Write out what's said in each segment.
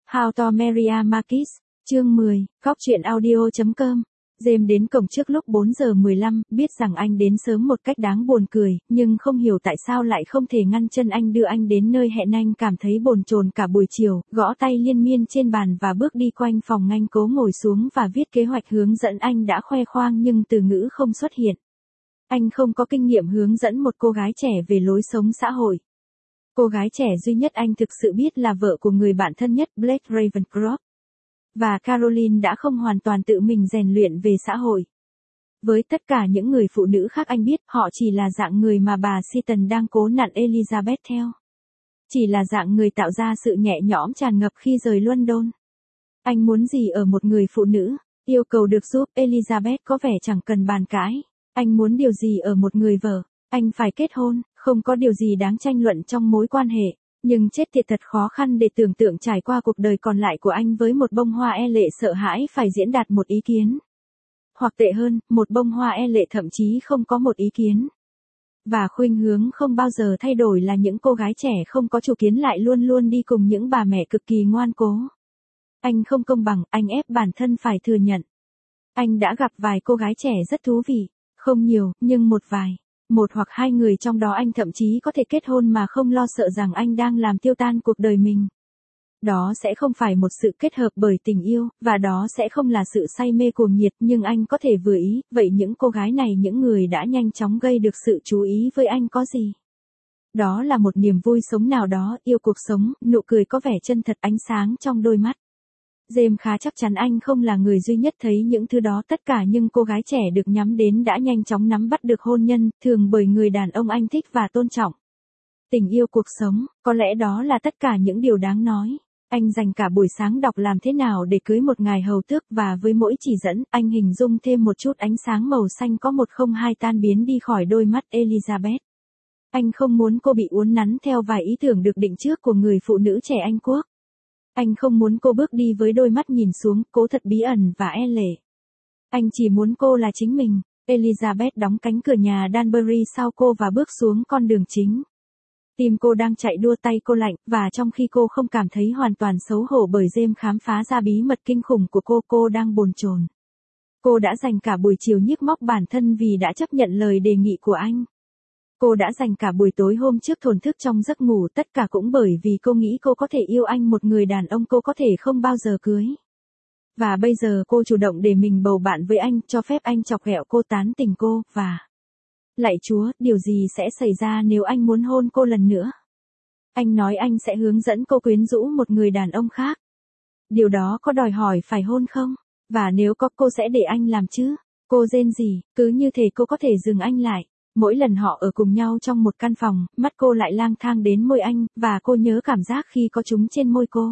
How to Marry a Marquis, chương 10, góc truyện audio.com. James đến cổng trước lúc 4 giờ 15, biết rằng anh đến sớm một cách đáng buồn cười, nhưng không hiểu tại sao lại không thể ngăn chân anh đưa anh đến nơi hẹn. Anh cảm thấy bồn chồn cả buổi chiều, gõ tay liên miên trên bàn và bước đi quanh phòng. Anh cố ngồi xuống và viết kế hoạch hướng dẫn. Anh đã khoe khoang nhưng từ ngữ không xuất hiện. Anh không có kinh nghiệm hướng dẫn một cô gái trẻ về lối sống xã hội. Cô gái trẻ duy nhất anh thực sự biết là vợ của người bạn thân nhất Blake Ravencroft. Và Caroline đã không hoàn toàn tự mình rèn luyện về xã hội. Với tất cả những người phụ nữ khác anh biết, họ chỉ là dạng người mà bà Seton đang cố nặn Elizabeth theo. Chỉ là dạng người tạo ra sự nhẹ nhõm tràn ngập khi rời London. Anh muốn gì ở một người phụ nữ? Yêu cầu được giúp. Elizabeth có vẻ chẳng cần bàn cãi. Anh muốn điều gì ở một người vợ? Anh phải kết hôn, không có điều gì đáng tranh luận trong mối quan hệ. Nhưng chết tiệt thật khó khăn để tưởng tượng trải qua cuộc đời còn lại của anh với một bông hoa e lệ sợ hãi phải diễn đạt một ý kiến. Hoặc tệ hơn, một bông hoa e lệ thậm chí không có một ý kiến. Và khuynh hướng không bao giờ thay đổi là những cô gái trẻ không có chủ kiến lại luôn luôn đi cùng những bà mẹ cực kỳ ngoan cố. Anh không công bằng, anh ép bản thân phải thừa nhận. Anh đã gặp vài cô gái trẻ rất thú vị, không nhiều, nhưng một vài. Một hoặc hai người trong đó anh thậm chí có thể kết hôn mà không lo sợ rằng anh đang làm tiêu tan cuộc đời mình. Đó sẽ không phải một sự kết hợp bởi tình yêu, và đó sẽ không là sự say mê cuồng nhiệt, nhưng anh có thể vừa ý. Vậy những cô gái này, những người đã nhanh chóng gây được sự chú ý với anh có gì? Đó là một niềm vui sống nào đó, yêu cuộc sống, nụ cười có vẻ chân thật, ánh sáng trong đôi mắt. James khá chắc chắn anh không là người duy nhất thấy những thứ đó. Tất cả những cô gái trẻ được nhắm đến đã nhanh chóng nắm bắt được hôn nhân, thường bởi người đàn ông anh thích và tôn trọng. Tình yêu cuộc sống, có lẽ đó là tất cả những điều đáng nói. Anh dành cả buổi sáng đọc làm thế nào để cưới một ngài hầu tước, và với mỗi chỉ dẫn, anh hình dung thêm một chút ánh sáng màu xanh có 102 tan biến đi khỏi đôi mắt Elizabeth. Anh không muốn cô bị uốn nắn theo vài ý tưởng được định trước của người phụ nữ trẻ Anh quốc. Anh không muốn cô bước đi với đôi mắt nhìn xuống, cố thật bí ẩn và e lệ. Anh chỉ muốn cô là chính mình. Elizabeth đóng cánh cửa nhà Danbury sau cô và bước xuống con đường chính. Tim cô đang chạy đua, tay cô lạnh, và trong khi cô không cảm thấy hoàn toàn xấu hổ bởi James khám phá ra bí mật kinh khủng của cô đang bồn chồn. Cô đã dành cả buổi chiều nhức móc bản thân vì đã chấp nhận lời đề nghị của anh. Cô đã dành cả buổi tối hôm trước thổn thức trong giấc ngủ, tất cả cũng bởi vì cô nghĩ cô có thể yêu anh, một người đàn ông cô có thể không bao giờ cưới. Và bây giờ cô chủ động để mình bầu bạn với anh, cho phép anh chọc ghẹo cô, tán tỉnh cô, và... Lạy Chúa, điều gì sẽ xảy ra nếu anh muốn hôn cô lần nữa? Anh nói anh sẽ hướng dẫn cô quyến rũ một người đàn ông khác. Điều đó có đòi hỏi phải hôn không? Và nếu có, cô sẽ để anh làm chứ? Cô rên rỉ, cứ như thể cô có thể dừng anh lại. Mỗi lần họ ở cùng nhau trong một căn phòng, mắt cô lại lang thang đến môi anh, và cô nhớ cảm giác khi có chúng trên môi cô.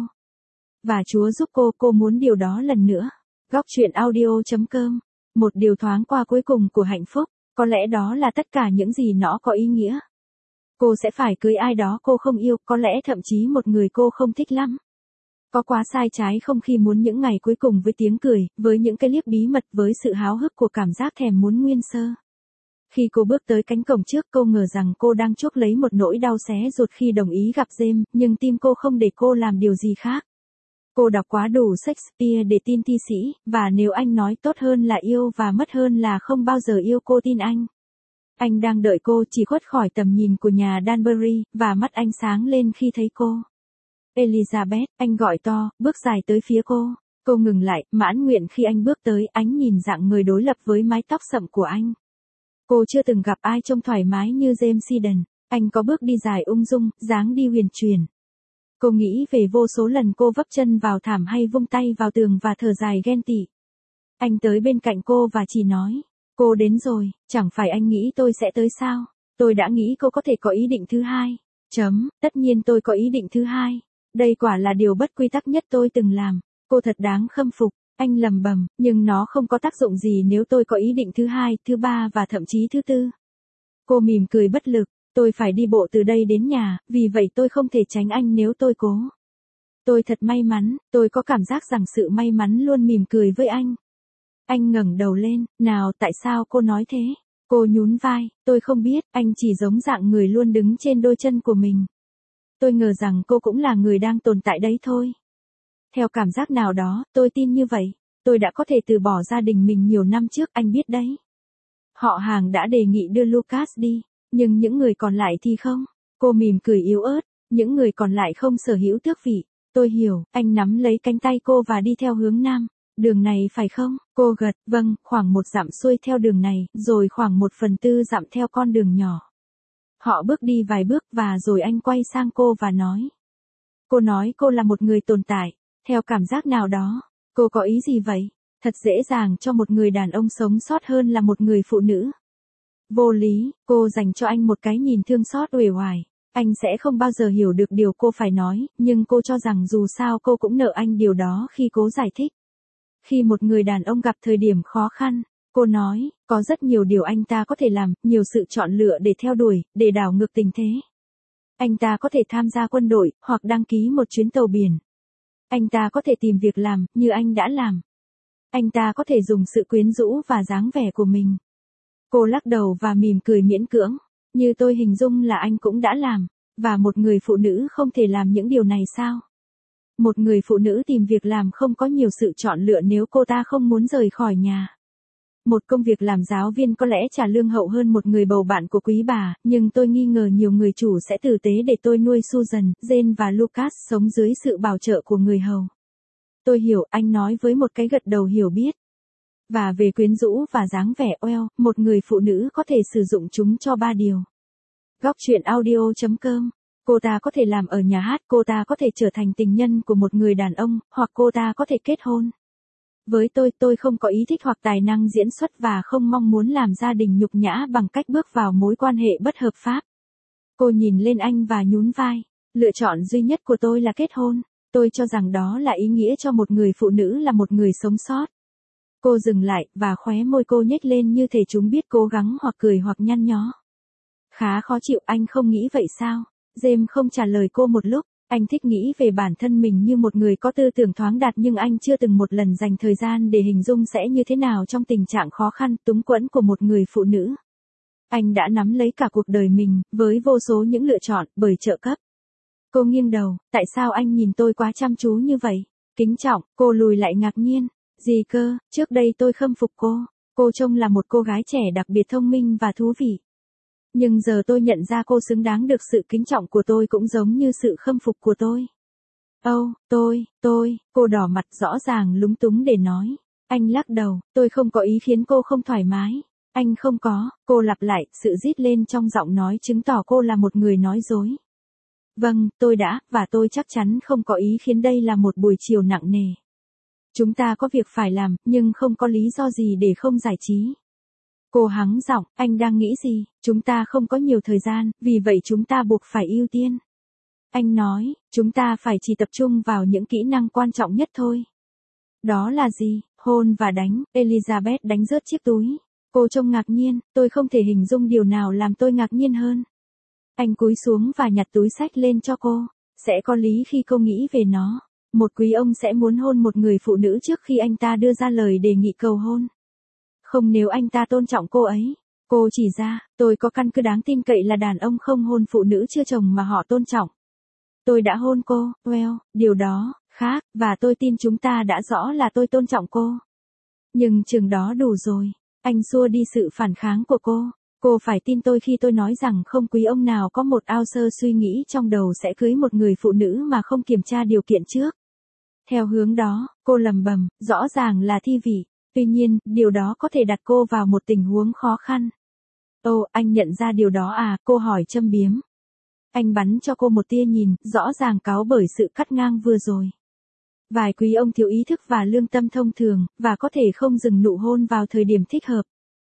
Và Chúa giúp cô muốn điều đó lần nữa. Góc truyện audio.com. Một điều thoáng qua cuối cùng của hạnh phúc, có lẽ đó là tất cả những gì nó có ý nghĩa. Cô sẽ phải cưới ai đó cô không yêu, có lẽ thậm chí một người cô không thích lắm. Có quá sai trái không khi muốn những ngày cuối cùng với tiếng cười, với những cái liếc bí mật, với sự háo hức của cảm giác thèm muốn nguyên sơ. Khi cô bước tới cánh cổng trước, cô ngờ rằng cô đang chuốc lấy một nỗi đau xé ruột khi đồng ý gặp James, nhưng tim cô không để cô làm điều gì khác. Cô đọc quá đủ Shakespeare để tin thi sĩ, và nếu anh nói tốt hơn là yêu và mất hơn là không bao giờ yêu, cô tin anh. Anh đang đợi cô, chỉ khuất khỏi tầm nhìn của nhà Danbury, và mắt anh sáng lên khi thấy cô. Elizabeth, anh gọi to, bước dài tới phía cô. Cô ngừng lại, mãn nguyện khi anh bước tới, ánh nhìn dạng người đối lập với mái tóc sậm của anh. Cô chưa từng gặp ai trông thoải mái như James Seton. Anh có bước đi dài ung dung, dáng đi huyền chuyển. Cô nghĩ về vô số lần cô vấp chân vào thảm hay vung tay vào tường và thở dài ghen tị. Anh tới bên cạnh cô và chỉ nói, cô đến rồi, chẳng phải anh nghĩ tôi sẽ tới sao? Tôi đã nghĩ cô có thể có ý định thứ hai. Tất nhiên tôi có ý định thứ hai. Đây quả là điều bất quy tắc nhất tôi từng làm. Cô thật đáng khâm phục. Anh lầm bầm, nhưng nó không có tác dụng gì nếu tôi có ý định thứ hai, thứ ba và thậm chí thứ tư. Cô mỉm cười bất lực. Tôi phải đi bộ từ đây đến nhà, vì vậy tôi không thể tránh anh nếu tôi cố. Tôi thật may mắn, tôi có cảm giác rằng sự may mắn luôn mỉm cười với anh. Anh ngẩng đầu lên, nào tại sao cô nói thế? Cô nhún vai, tôi không biết, anh chỉ giống dạng người luôn đứng trên đôi chân của mình. Tôi ngờ rằng cô cũng là người đang tồn tại đấy thôi. Theo cảm giác nào đó, tôi tin như vậy. Tôi đã có thể từ bỏ gia đình mình nhiều năm trước, anh biết đấy. Họ hàng đã đề nghị đưa Lucas đi, nhưng những người còn lại thì không. Cô mỉm cười yếu ớt, những người còn lại không sở hữu tước vị. Tôi hiểu, anh nắm lấy cánh tay cô và đi theo hướng nam. Đường này phải không? Cô gật, vâng, khoảng 1 dặm xuôi theo đường này, rồi khoảng 1/4 dặm theo con đường nhỏ. Họ bước đi vài bước và rồi anh quay sang cô và nói. Cô nói cô là một người tồn tại, theo cảm giác nào đó. Cô có ý gì vậy? Thật dễ dàng cho một người đàn ông sống sót hơn là một người phụ nữ. Vô lý, cô dành cho anh một cái nhìn thương xót uể oải. Anh sẽ không bao giờ hiểu được điều cô phải nói, nhưng cô cho rằng dù sao cô cũng nợ anh điều đó khi cố giải thích. Khi một người đàn ông gặp thời điểm khó khăn, cô nói, có rất nhiều điều anh ta có thể làm, nhiều sự chọn lựa để theo đuổi, để đảo ngược tình thế. Anh ta có thể tham gia quân đội, hoặc đăng ký một chuyến tàu biển. Anh ta có thể tìm việc làm, như anh đã làm. Anh ta có thể dùng sự quyến rũ và dáng vẻ của mình. Cô lắc đầu và mỉm cười miễn cưỡng, như tôi hình dung là anh cũng đã làm, và một người phụ nữ không thể làm những điều này sao? Một người phụ nữ tìm việc làm không có nhiều sự chọn lựa nếu cô ta không muốn rời khỏi nhà. Một công việc làm giáo viên có lẽ trả lương hậu hơn một người bầu bạn của quý bà, nhưng tôi nghi ngờ nhiều người chủ sẽ tử tế để tôi nuôi Susan, Jane và Lucas sống dưới sự bảo trợ của người hầu. Tôi hiểu, anh nói với một cái gật đầu hiểu biết. Và về quyến rũ và dáng vẻ một người phụ nữ có thể sử dụng chúng cho 3 điều. Góc truyện audio.com. Cô ta có thể làm ở nhà hát, cô ta có thể trở thành tình nhân của một người đàn ông, hoặc cô ta có thể kết hôn. Với tôi không có ý thích hoặc tài năng diễn xuất và không mong muốn làm gia đình nhục nhã bằng cách bước vào mối quan hệ bất hợp pháp. Cô nhìn lên anh và nhún vai. Lựa chọn duy nhất của tôi là kết hôn. Tôi cho rằng đó là ý nghĩa cho một người phụ nữ là một người sống sót. Cô dừng lại, và khóe môi cô nhếch lên như thể chúng biết cố gắng hoặc cười hoặc nhăn nhó. Khá khó chịu, anh không nghĩ vậy sao? James không trả lời cô một lúc. Anh thích nghĩ về bản thân mình như một người có tư tưởng thoáng đạt, nhưng anh chưa từng một lần dành thời gian để hình dung sẽ như thế nào trong tình trạng khó khăn, túng quẫn của một người phụ nữ. Anh đã nắm lấy cả cuộc đời mình, với vô số những lựa chọn, bởi trợ cấp. Cô nghiêng đầu, tại sao anh nhìn tôi quá chăm chú như vậy? Kính trọng, cô lùi lại ngạc nhiên. Gì cơ, trước đây tôi khâm phục cô. Cô trông là một cô gái trẻ đặc biệt thông minh và thú vị. Nhưng giờ tôi nhận ra cô xứng đáng được sự kính trọng của tôi cũng giống như sự khâm phục của tôi. Cô đỏ mặt rõ ràng lúng túng để nói. Anh lắc đầu, tôi không có ý khiến cô không thoải mái. Anh không có, cô lặp lại, sự rít lên trong giọng nói chứng tỏ cô là một người nói dối. Vâng, tôi đã, và tôi chắc chắn không có ý khiến đây là một buổi chiều nặng nề. Chúng ta có việc phải làm, nhưng không có lý do gì để không giải trí. Cô hắng giọng, anh đang nghĩ gì? Chúng ta không có nhiều thời gian, vì vậy chúng ta buộc phải ưu tiên. Anh nói, chúng ta phải chỉ tập trung vào những kỹ năng quan trọng nhất thôi. Đó là gì? Hôn và đánh. Elizabeth đánh rớt chiếc túi. Cô trông ngạc nhiên, tôi không thể hình dung điều nào làm tôi ngạc nhiên hơn. Anh cúi xuống và nhặt túi xách lên cho cô. Sẽ có lý khi cô nghĩ về nó. Một quý ông sẽ muốn hôn một người phụ nữ trước khi anh ta đưa ra lời đề nghị cầu hôn. Không nếu anh ta tôn trọng cô ấy. Cô chỉ ra, tôi có căn cứ đáng tin cậy là đàn ông không hôn phụ nữ chưa chồng mà họ tôn trọng. Tôi đã hôn cô, điều đó, khác, và tôi tin chúng ta đã rõ là tôi tôn trọng cô. Nhưng chừng đó đủ rồi. Anh xua đi sự phản kháng của cô. Cô phải tin tôi khi tôi nói rằng không quý ông nào có một ao sơ suy nghĩ trong đầu sẽ cưới một người phụ nữ mà không kiểm tra điều kiện trước. Theo hướng đó, cô lầm bầm, rõ ràng là thi vị. Tuy nhiên, điều đó có thể đặt cô vào một tình huống khó khăn. Anh nhận ra điều đó à? Cô hỏi châm biếm. Anh bắn cho cô một tia nhìn, rõ ràng cáu bởi sự cắt ngang vừa rồi. Vài quý ông thiếu ý thức và lương tâm thông thường, và có thể không dừng nụ hôn vào thời điểm thích hợp.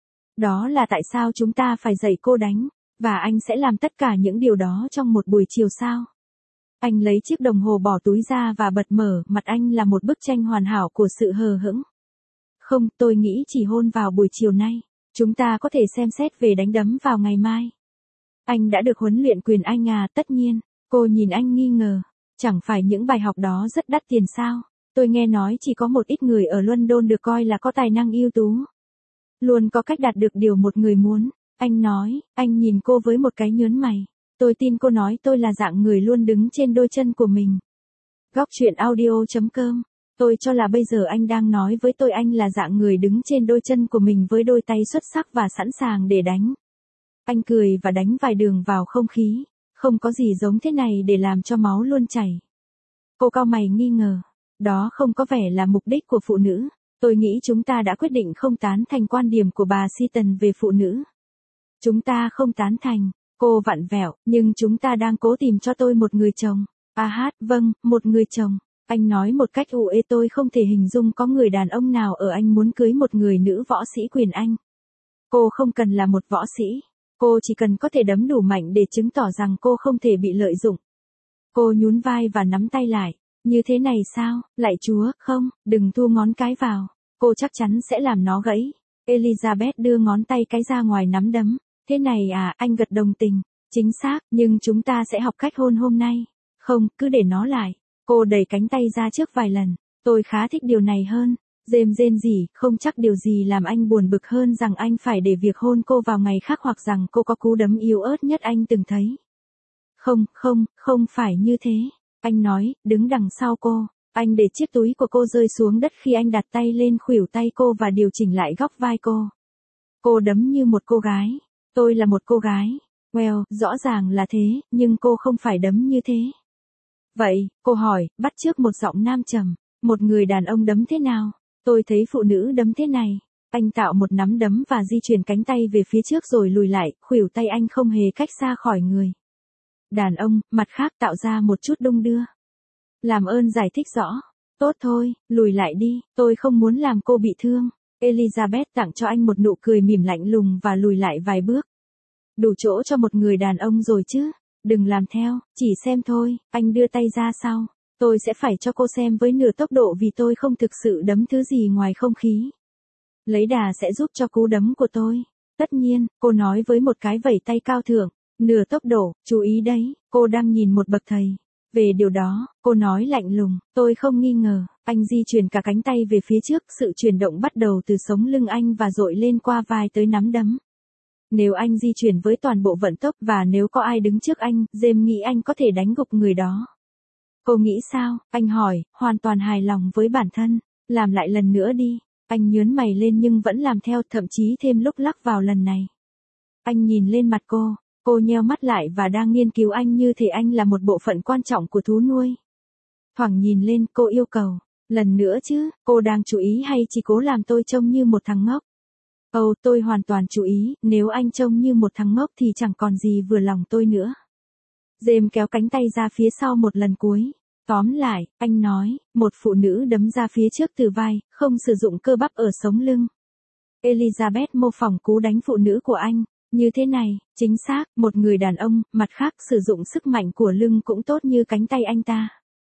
Đó là tại sao chúng ta phải dạy cô đánh, và anh sẽ làm tất cả những điều đó trong một buổi chiều sao? Anh lấy chiếc đồng hồ bỏ túi ra và bật mở, mặt anh là một bức tranh hoàn hảo của sự hờ hững. Không, tôi nghĩ chỉ hôn vào buổi chiều nay. Chúng ta có thể xem xét về đánh đấm vào ngày mai. Anh đã được huấn luyện quyền Anh à? Tất nhiên. Cô nhìn anh nghi ngờ. Chẳng phải những bài học đó rất đắt tiền sao? Tôi nghe nói chỉ có một ít người ở London được coi là có tài năng ưu tú. Luôn có cách đạt được điều một người muốn. Anh nói, anh nhìn cô với một cái nhớn mày. Tôi tin cô nói tôi là dạng người luôn đứng trên đôi chân của mình. Góc chuyện audio.com. Tôi cho là bây giờ anh đang nói với tôi anh là dạng người đứng trên đôi chân của mình với đôi tay xuất sắc và sẵn sàng để đánh. Anh cười và đánh vài đường vào không khí. Không có gì giống thế này để làm cho máu luôn chảy. Cô cau mày nghi ngờ. Đó không có vẻ là mục đích của phụ nữ. Tôi nghĩ chúng ta đã quyết định không tán thành quan điểm của bà Seaton về phụ nữ. Chúng ta không tán thành. Cô vặn vẹo, nhưng chúng ta đang cố tìm cho tôi một người chồng. Vâng, một người chồng. Anh nói một cách ủ ê, tôi không thể hình dung có người đàn ông nào ở Anh muốn cưới một người nữ võ sĩ quyền Anh. Cô không cần là một võ sĩ. Cô chỉ cần có thể đấm đủ mạnh để chứng tỏ rằng cô không thể bị lợi dụng. Cô nhún vai và nắm tay lại. Như thế này sao, lạy Chúa, không, đừng thu ngón cái vào. Cô chắc chắn sẽ làm nó gãy. Elizabeth đưa ngón tay cái ra ngoài nắm đấm. Thế này à, anh gật đồng tình. Chính xác, nhưng chúng ta sẽ học cách hôn hôm nay. Không, cứ để nó lại. Cô đẩy cánh tay ra trước vài lần. Tôi khá thích điều này hơn. James rên rỉ, không chắc điều gì làm anh buồn bực hơn rằng anh phải để việc hôn cô vào ngày khác hoặc rằng cô có cú đấm yếu ớt nhất anh từng thấy. Không phải như thế. Anh nói, đứng đằng sau cô. Anh để chiếc túi của cô rơi xuống đất khi anh đặt tay lên khuỷu tay cô và điều chỉnh lại góc vai cô. Cô đấm như một cô gái. Tôi là một cô gái. Well, rõ ràng là thế, nhưng cô không phải đấm như thế. Vậy, cô hỏi, bắt chước một giọng nam trầm. Một người đàn ông đấm thế nào? Tôi thấy phụ nữ đấm thế này. Anh tạo một nắm đấm và di chuyển cánh tay về phía trước rồi lùi lại, khuỷu tay anh không hề cách xa khỏi người. Đàn ông, mặt khác tạo ra một chút đung đưa. Làm ơn giải thích rõ. Tốt thôi, lùi lại đi, tôi không muốn làm cô bị thương. Elizabeth tặng cho anh một nụ cười mỉm lạnh lùng và lùi lại vài bước. Đủ chỗ cho một người đàn ông rồi chứ. Đừng làm theo, chỉ xem thôi. Anh đưa tay ra sau. Tôi sẽ phải cho cô xem với nửa tốc độ vì tôi không thực sự đấm thứ gì ngoài không khí. Lấy đà sẽ giúp cho cú đấm của tôi. Tất nhiên, cô nói với một cái vẩy tay cao thượng. Nửa tốc độ, chú ý đấy, cô đang nhìn một bậc thầy. Về điều đó, cô nói lạnh lùng, tôi không nghi ngờ. Anh di chuyển cả cánh tay về phía trước, sự chuyển động bắt đầu từ sống lưng anh và dội lên qua vai tới nắm đấm. Nếu anh di chuyển với toàn bộ vận tốc và nếu có ai đứng trước anh, James nghĩ anh có thể đánh gục người đó. Cô nghĩ sao? Anh hỏi, hoàn toàn hài lòng với bản thân. Làm lại lần nữa đi. Anh nhướng mày lên nhưng vẫn làm theo, thậm chí thêm lúc lắc vào lần này. Anh nhìn lên mặt cô. Cô nheo mắt lại và đang nghiên cứu anh như thể anh là một bộ phận quan trọng của thú nuôi. Thoảng nhìn lên, cô yêu cầu. Lần nữa chứ, cô đang chú ý hay chỉ cố làm tôi trông như một thằng ngốc? Tôi hoàn toàn chú ý, nếu anh trông như một thằng ngốc thì chẳng còn gì vừa lòng tôi nữa. James kéo cánh tay ra phía sau một lần cuối. Tóm lại, anh nói, một phụ nữ đấm ra phía trước từ vai, không sử dụng cơ bắp ở sống lưng. Elizabeth mô phỏng cú đánh phụ nữ của anh. Như thế này, chính xác, một người đàn ông, mặt khác sử dụng sức mạnh của lưng cũng tốt như cánh tay anh ta.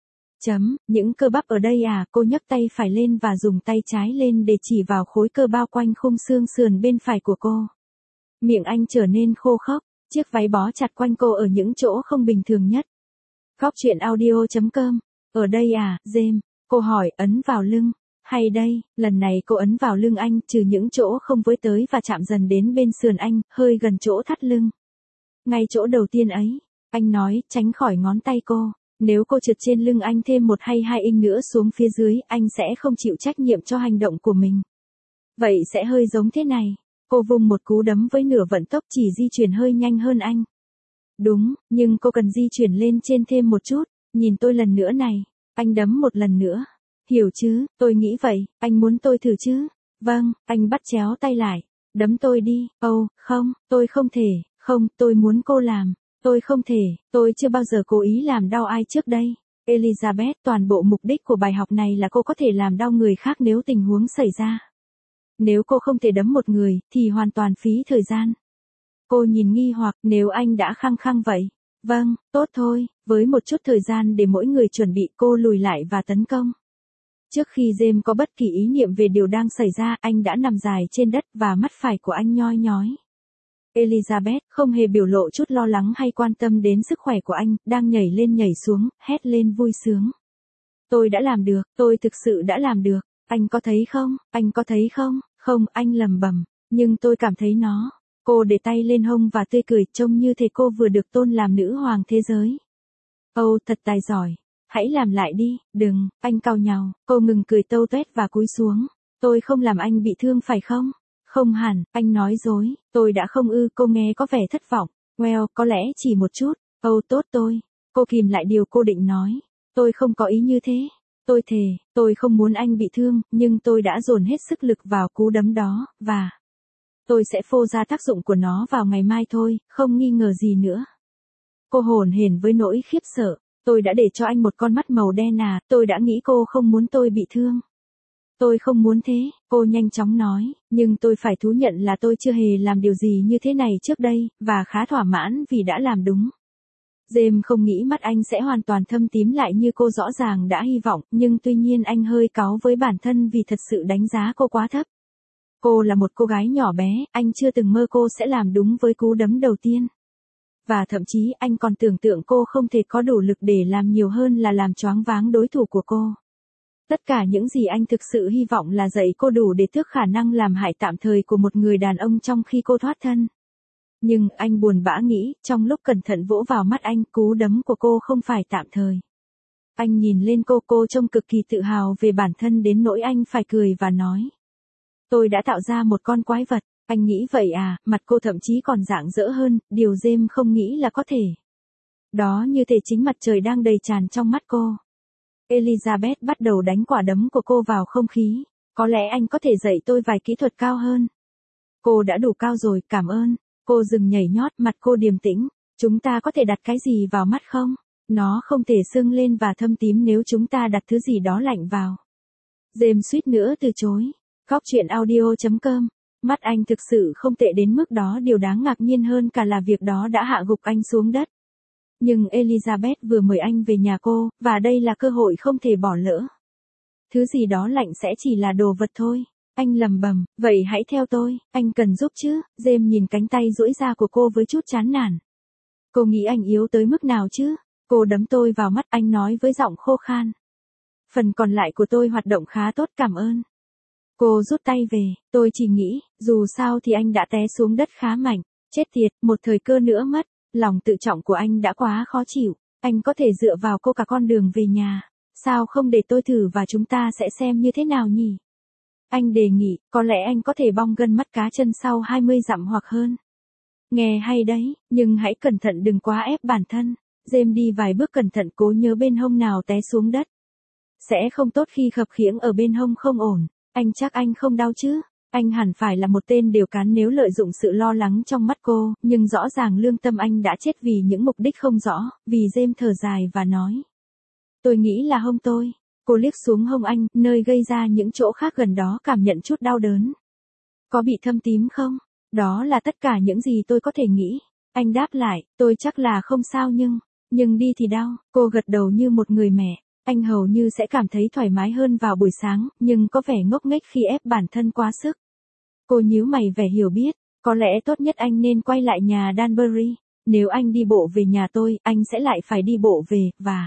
Những cơ bắp ở đây à, cô nhấc tay phải lên và dùng tay trái lên để chỉ vào khối cơ bao quanh khung xương sườn bên phải của cô. Miệng anh trở nên khô khốc, chiếc váy bó chặt quanh cô ở những chỗ không bình thường nhất. Góc chuyện audio.com. Ở đây à, James? Cô hỏi, ấn vào lưng. Hay đây, lần này cô ấn vào lưng anh, trừ những chỗ không với tới và chạm dần đến bên sườn anh, hơi gần chỗ thắt lưng. Ngay chỗ đầu tiên ấy, anh nói, tránh khỏi ngón tay cô. Nếu cô trượt trên lưng anh thêm 1 hay 2 inch nữa xuống phía dưới, anh sẽ không chịu trách nhiệm cho hành động của mình. Vậy sẽ hơi giống thế này. Cô vung một cú đấm với nửa vận tốc, chỉ di chuyển hơi nhanh hơn anh. Đúng, nhưng cô cần di chuyển lên trên thêm một chút. Nhìn tôi lần nữa này. Anh đấm một lần nữa. Hiểu chứ, tôi nghĩ vậy, anh muốn tôi thử chứ? Vâng, anh bắt chéo tay lại. Đấm tôi đi. Không, tôi không thể. Không, tôi muốn cô làm. Tôi không thể, tôi chưa bao giờ cố ý làm đau ai trước đây. Elizabeth, toàn bộ mục đích của bài học này là cô có thể làm đau người khác nếu tình huống xảy ra. Nếu cô không thể đấm một người, thì hoàn toàn phí thời gian. Cô nhìn nghi hoặc, nếu anh đã khăng khăng vậy. Vâng, tốt thôi, với một chút thời gian để mỗi người chuẩn bị, cô lùi lại và tấn công. Trước khi James có bất kỳ ý niệm về điều đang xảy ra, anh đã nằm dài trên đất và mắt phải của anh nhoi nhói. Elizabeth, không hề biểu lộ chút lo lắng hay quan tâm đến sức khỏe của anh, đang nhảy lên nhảy xuống, hét lên vui sướng. Tôi đã làm được, tôi thực sự đã làm được, anh có thấy không, anh có thấy không? Không, anh lẩm bẩm, nhưng tôi cảm thấy nó. Cô để tay lên hông và tươi cười, trông như thể cô vừa được tôn làm nữ hoàng thế giới. Thật tài giỏi. hãy làm lại đi, đừng, anh cau nhàu, cô ngừng cười tâu tuét và cúi xuống. Tôi không làm anh bị thương phải không? Không hẳn, anh nói dối, tôi đã không cô nghe có vẻ thất vọng. Well, có lẽ chỉ một chút, tốt tôi. Cô kìm lại điều cô định nói. Tôi không có ý như thế. Tôi thề, tôi không muốn anh bị thương, nhưng tôi đã dồn hết sức lực vào cú đấm đó, và tôi sẽ phô ra tác dụng của nó vào ngày mai thôi, không nghi ngờ gì nữa. Cô hồn hển với nỗi khiếp sợ. Tôi đã để cho anh một con mắt màu đen à, tôi đã nghĩ cô không muốn tôi bị thương. Tôi không muốn thế, cô nhanh chóng nói, nhưng tôi phải thú nhận là tôi chưa hề làm điều gì như thế này trước đây, và khá thỏa mãn vì đã làm đúng. James không nghĩ mắt anh sẽ hoàn toàn thâm tím lại như cô rõ ràng đã hy vọng, nhưng tuy nhiên anh hơi cáu với bản thân vì thật sự đánh giá cô quá thấp. Cô là một cô gái nhỏ bé, anh chưa từng mơ cô sẽ làm đúng với cú đấm đầu tiên. Và thậm chí anh còn tưởng tượng cô không thể có đủ lực để làm nhiều hơn là làm choáng váng đối thủ của cô. Tất cả những gì anh thực sự hy vọng là dạy cô đủ để tước khả năng làm hại tạm thời của một người đàn ông trong khi cô thoát thân. Nhưng anh buồn bã nghĩ, trong lúc cẩn thận vỗ vào mắt anh, cú đấm của cô không phải tạm thời. Anh nhìn lên cô trông cực kỳ tự hào về bản thân đến nỗi anh phải cười và nói. Tôi đã tạo ra một con quái vật, anh nghĩ vậy à, mặt cô thậm chí còn rạng rỡ hơn, điều James không nghĩ là có thể. Đó như thể chính mặt trời đang đầy tràn trong mắt cô. Elizabeth bắt đầu đánh quả đấm của cô vào không khí. Có lẽ anh có thể dạy tôi vài kỹ thuật cao hơn. Cô đã đủ cao rồi, cảm ơn. Cô dừng nhảy nhót, mặt cô điềm tĩnh. Chúng ta có thể đặt cái gì vào mắt không? Nó không thể sưng lên và thâm tím nếu chúng ta đặt thứ gì đó lạnh vào. James suýt nữa từ chối. Góc truyện audio.com. Mắt anh thực sự không tệ đến mức đó, điều đáng ngạc nhiên hơn cả là việc đó đã hạ gục anh xuống đất. Nhưng Elizabeth vừa mời anh về nhà cô, và đây là cơ hội không thể bỏ lỡ. Thứ gì đó lạnh sẽ chỉ là đồ vật thôi. Anh lầm bầm, vậy hãy theo tôi, anh cần giúp chứ. James nhìn cánh tay duỗi ra của cô với chút chán nản. Cô nghĩ anh yếu tới mức nào chứ? Cô đấm tôi vào mắt, anh nói với giọng khô khan. Phần còn lại của tôi hoạt động khá tốt, cảm ơn. Cô rút tay về, tôi chỉ nghĩ, dù sao thì anh đã té xuống đất khá mạnh. Chết tiệt, một thời cơ nữa mất. Lòng tự trọng của anh đã quá khó chịu. Anh có thể dựa vào cô cả con đường về nhà. Sao không để tôi thử và chúng ta sẽ xem như thế nào nhỉ? Anh đề nghị, có lẽ anh có thể bong gân mắt cá chân sau 20 dặm hoặc hơn. Nghe hay đấy, nhưng hãy cẩn thận đừng quá ép bản thân. James đi vài bước cẩn thận, cố nhớ bên hông nào té xuống đất. Sẽ không tốt khi khập khiễng ở bên hông không ổn. Anh chắc anh không đau chứ? Anh hẳn phải là một tên đều cán nếu lợi dụng sự lo lắng trong mắt cô, nhưng rõ ràng lương tâm anh đã chết vì những mục đích không rõ, vì James thở dài và nói. Tôi nghĩ là hông tôi. Cô liếc xuống hông anh, nơi gây ra những chỗ khác gần đó, cảm nhận chút đau đớn. Có bị thâm tím không? Đó là tất cả những gì tôi có thể nghĩ. Anh đáp lại, tôi chắc là không sao nhưng đi thì đau. Cô gật đầu như một người mẹ. Anh hầu như sẽ cảm thấy thoải mái hơn vào buổi sáng, nhưng có vẻ ngốc nghếch khi ép bản thân quá sức. Cô nhíu mày vẻ hiểu biết, có lẽ tốt nhất anh nên quay lại nhà Danbury. Nếu anh đi bộ về nhà tôi, anh sẽ lại phải đi bộ về, và...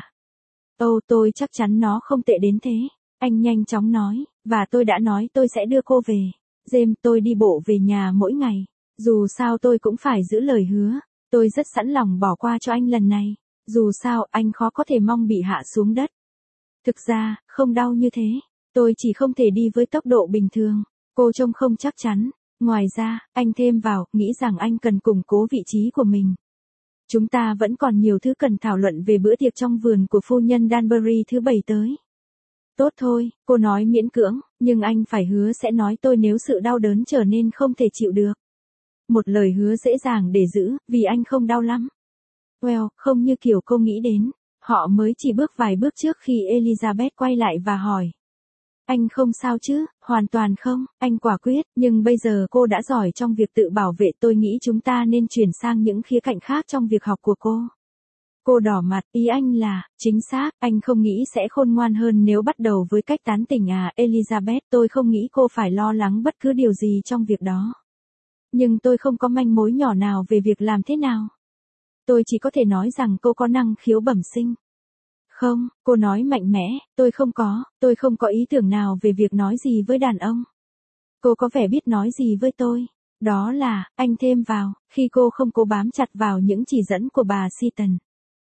tôi chắc chắn nó không tệ đến thế. Anh nhanh chóng nói, và tôi đã nói tôi sẽ đưa cô về. James, tôi đi bộ về nhà mỗi ngày. Dù sao tôi cũng phải giữ lời hứa. Tôi rất sẵn lòng bỏ qua cho anh lần này. Dù sao, anh khó có thể mong bị hạ xuống đất. Thực ra, không đau như thế. Tôi chỉ không thể đi với tốc độ bình thường. Cô trông không chắc chắn. Ngoài ra, anh thêm vào, nghĩ rằng anh cần củng cố vị trí của mình. Chúng ta vẫn còn nhiều thứ cần thảo luận về bữa tiệc trong vườn của phu nhân Danbury thứ 7 tới. Tốt thôi, cô nói miễn cưỡng, nhưng anh phải hứa sẽ nói tôi nếu sự đau đớn trở nên không thể chịu được. Một lời hứa dễ dàng để giữ, vì anh không đau lắm. Well, không như kiểu cô nghĩ đến. Họ mới chỉ bước vài bước trước khi Elizabeth quay lại và hỏi. Anh không sao chứ? Hoàn toàn không, anh quả quyết, nhưng bây giờ cô đã giỏi trong việc tự bảo vệ, tôi nghĩ chúng ta nên chuyển sang những khía cạnh khác trong việc học của cô. Cô đỏ mặt, ý anh là, chính xác, anh không nghĩ sẽ khôn ngoan hơn nếu bắt đầu với cách tán tỉnh à, Elizabeth, tôi không nghĩ cô phải lo lắng bất cứ điều gì trong việc đó. Nhưng tôi không có manh mối nhỏ nào về việc làm thế nào. Tôi chỉ có thể nói rằng cô có năng khiếu bẩm sinh. Không, cô nói mạnh mẽ, tôi không có ý tưởng nào về việc nói gì với đàn ông. Cô có vẻ biết nói gì với tôi. Đó là, anh thêm vào, khi cô không cố bám chặt vào những chỉ dẫn của bà Seaton.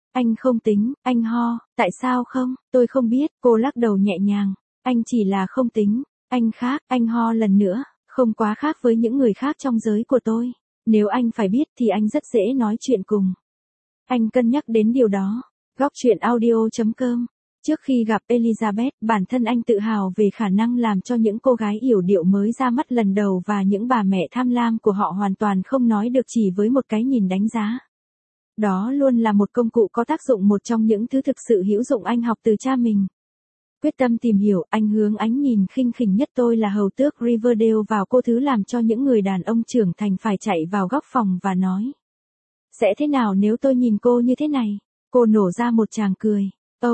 Anh không tính, anh ho, tại sao không, tôi không biết, cô lắc đầu nhẹ nhàng. Anh chỉ là không tính, anh khác, anh ho lần nữa, không quá khác với những người khác trong giới của tôi. Nếu anh phải biết thì anh rất dễ nói chuyện cùng. Anh cân nhắc đến điều đó. Góc chuyện audio.com. Trước khi gặp Elizabeth, bản thân anh tự hào về khả năng làm cho những cô gái yểu điệu mới ra mắt lần đầu và những bà mẹ tham lam của họ hoàn toàn không nói được chỉ với một cái nhìn đánh giá. Đó luôn là một công cụ có tác dụng, một trong những thứ thực sự hữu dụng anh học từ cha mình. Quyết tâm tìm hiểu, anh hướng ánh nhìn khinh khỉnh nhất tôi là hầu tước Riverdale vào cô, thứ làm cho những người đàn ông trưởng thành phải chạy vào góc phòng và nói. Sẽ thế nào nếu tôi nhìn cô như thế này? Cô nổ ra một tràng cười.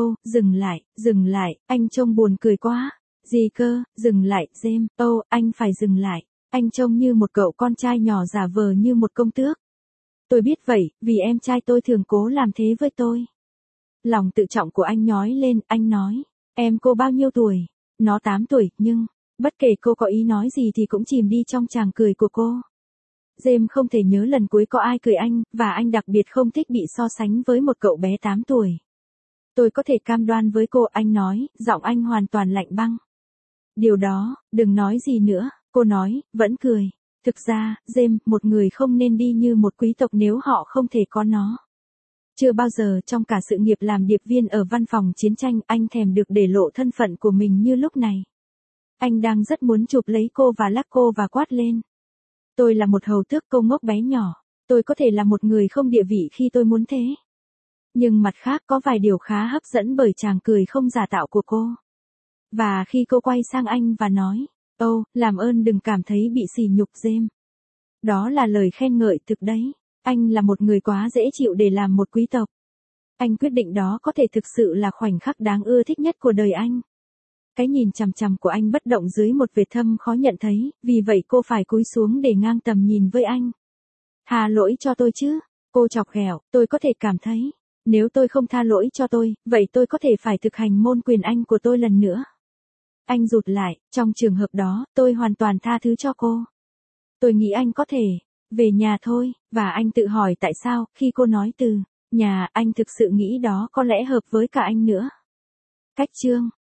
Dừng lại, anh trông buồn cười quá. Gì cơ, dừng lại, James. Anh phải dừng lại. Anh trông như một cậu con trai nhỏ giả vờ như một công tước. Tôi biết vậy, vì em trai tôi thường cố làm thế với tôi. Lòng tự trọng của anh nhói lên, anh nói. Em cô bao nhiêu tuổi? Nó 8 tuổi, nhưng, bất kể cô có ý nói gì thì cũng chìm đi trong tràng cười của cô. James không thể nhớ lần cuối có ai cười anh, và anh đặc biệt không thích bị so sánh với một cậu bé 8 tuổi. Tôi có thể cam đoan với cô, anh nói, giọng anh hoàn toàn lạnh băng. Điều đó, đừng nói gì nữa, cô nói, vẫn cười. Thực ra, James, một người không nên đi như một quý tộc nếu họ không thể có nó. Chưa bao giờ trong cả sự nghiệp làm điệp viên ở văn phòng chiến tranh anh thèm được để lộ thân phận của mình như lúc này. Anh đang rất muốn chụp lấy cô và lắc cô và quát lên. Tôi là một hầu tước, cô ngốc bé nhỏ. Tôi có thể là một người không địa vị khi tôi muốn thế. Nhưng mặt khác có vài điều khá hấp dẫn bởi chàng cười không giả tạo của cô. Và khi cô quay sang anh và nói, làm ơn đừng cảm thấy bị sỉ nhục, James. Đó là lời khen ngợi thực đấy. Anh là một người quá dễ chịu để làm một quý tộc. Anh quyết định đó có thể thực sự là khoảnh khắc đáng ưa thích nhất của đời anh. Cái nhìn chằm chằm của anh bất động dưới một vệt thâm khó nhận thấy, vì vậy cô phải cúi xuống để ngang tầm nhìn với anh. Tha lỗi cho tôi chứ, cô chọc ghẹo, tôi có thể cảm thấy. Nếu tôi không tha lỗi cho tôi, vậy tôi có thể phải thực hành môn quyền Anh của tôi lần nữa. Anh rụt lại, trong trường hợp đó, tôi hoàn toàn tha thứ cho cô. Tôi nghĩ anh có thể về nhà thôi, và anh tự hỏi tại sao, khi cô nói từ nhà, anh thực sự nghĩ đó có lẽ hợp với cả anh nữa. Cách chương